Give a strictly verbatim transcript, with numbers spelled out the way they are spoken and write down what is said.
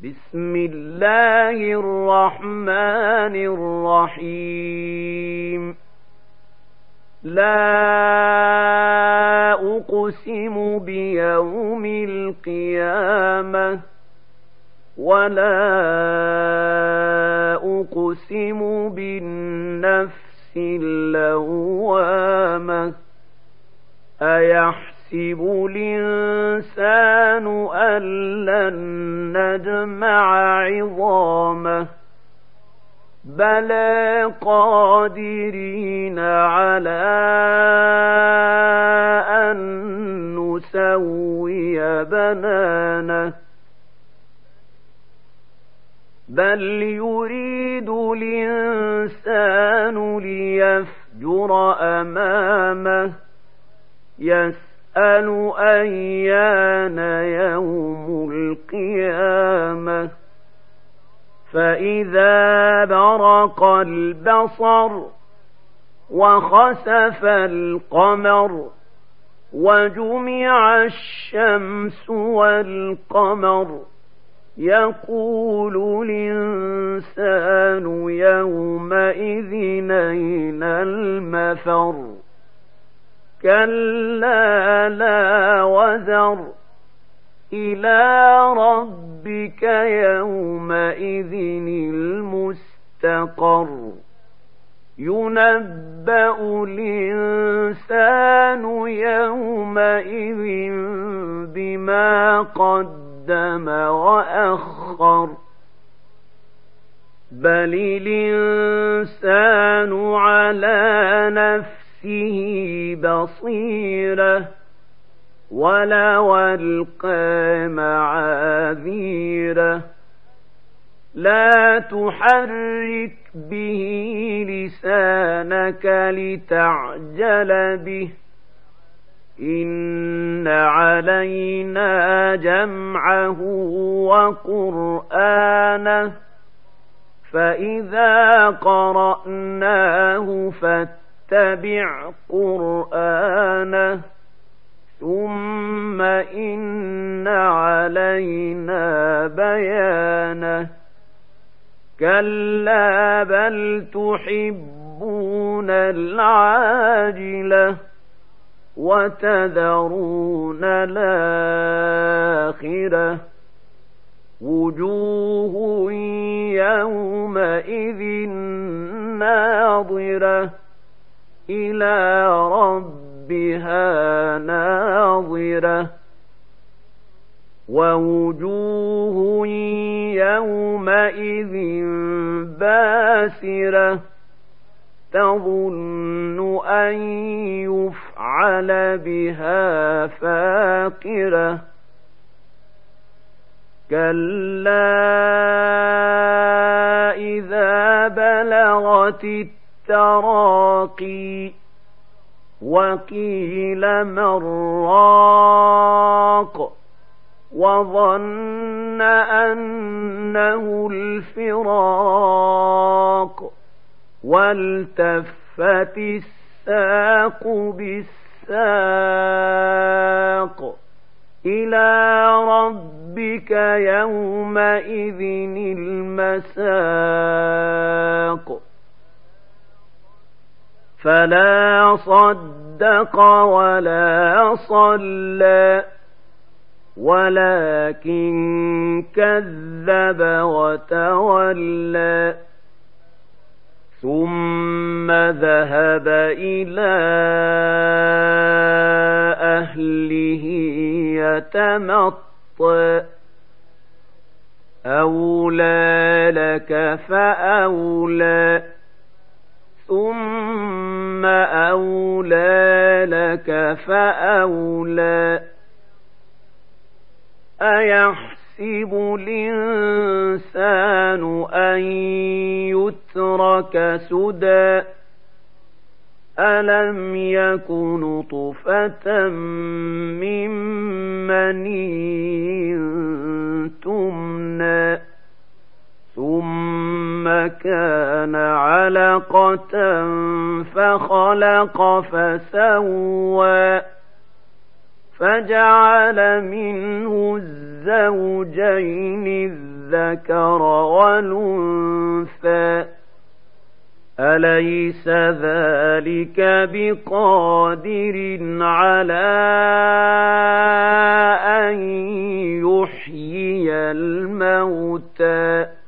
بسم الله الرحمن الرحيم. لا أقسم بيوم القيامة ولا أقسم بالنفس اللوامة أيحسب الإنسان أن لن نجمع عظامه بلى قادرين على أن نسوي بنانه بل يريد الإنسان ليفجر أمامه يسأل أيان يوم القيامة فإذا برق البصر وخسف القمر وجمع الشمس والقمر يقول الإنسان يومئذ أين المفر كلا لا وزر إلى ربك يومئذ المستقر ينبأ الإنسان يومئذ بما قدم وأخر بل الإنسان على نفسه بصيرة ولو ألقى معاذيره لا تحرك به لسانك لتعجل به إن علينا جمعه وقرآنه فإذا قرأناه فاتبع قرآنه ثم إن علينا بيانه كلا بل تحبون العاجلة وتذرون الآخرة وجوه يومئذ ناظرة إلى ربها ناظرة ووجوه يومئذ باسرة تظن أن يفعل بها فاقرة كلا إذا بلغت التراقي وقيل من راق وظن أنه الفراق والتفت الساق بالساق إلى ربك يومئذ المساق فلا صدق ولا صلى ولكن كذب وتولى ثم ذهب إلى أهله يتمطى أولى لك فأولى ثم أولى لك فأولى أيحسب الإنسان أن يترك سدى ألم يك نطفة من مني تمنى ثم كان علقة فخلق فسوى فجعل منه الزوجين الذكر والأنثى أليس ذلك بقادر على أن يحيي الموتى